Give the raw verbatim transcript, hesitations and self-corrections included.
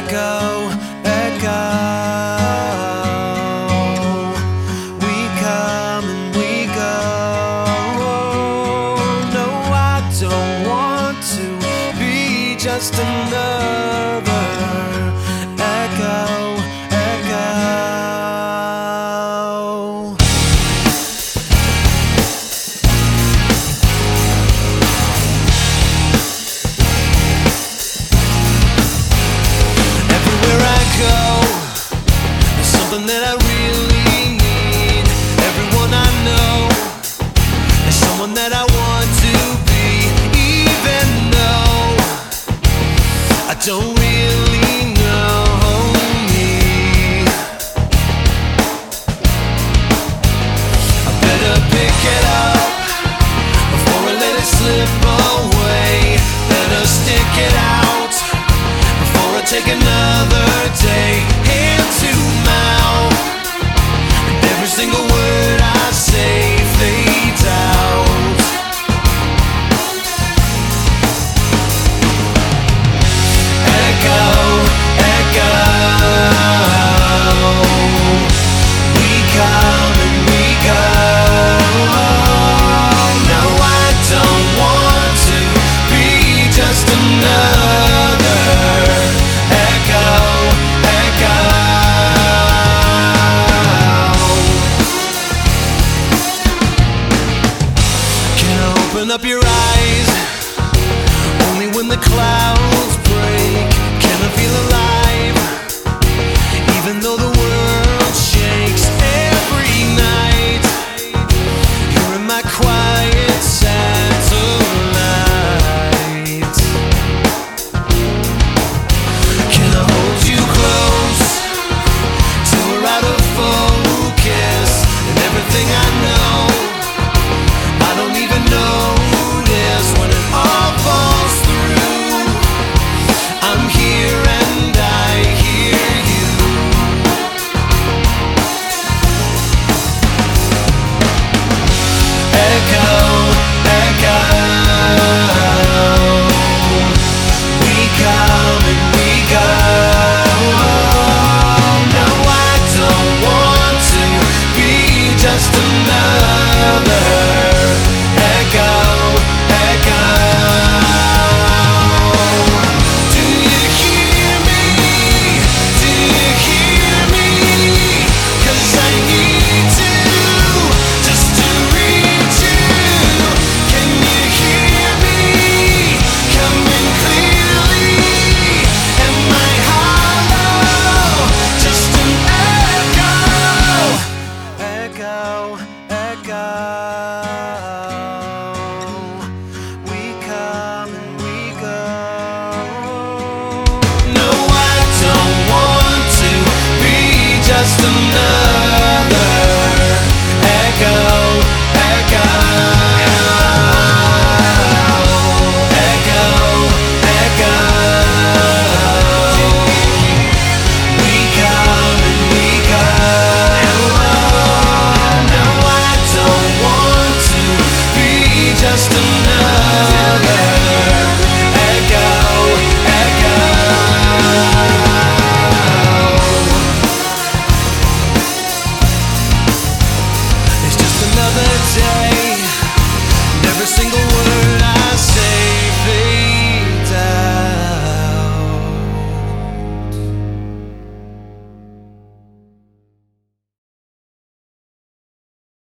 echo, echo. We come and we go. No, I don't want to be just another echo, echo. That I really need. Everyone I know is someone that I want to be, even though I don't really know me. I better pick it up before I let it slip away. Better stick it out before I take another day. Hand to mouth, and every single word I say fades out. Echo, echo. We come and we go. No, I don't want to be just another echo, echo. Open up your eyes only when the clouds break. Can I feel alive even though the world shakes? Every night you're in my quiet satellite. Can I hold you close till we're out of focus? And everything I know I don't even notice when it all falls through. I'm here and I hear you. Echo, echo. We come and we go. No, I don't want to be just another echo, echo. Do you hear me? Do you hear me? 'Cause I need to, just to reach you. Can you hear me? Coming clearly. Am I hollow? Just an echo, echo, echo. We come and we go. No, I don't want to be just another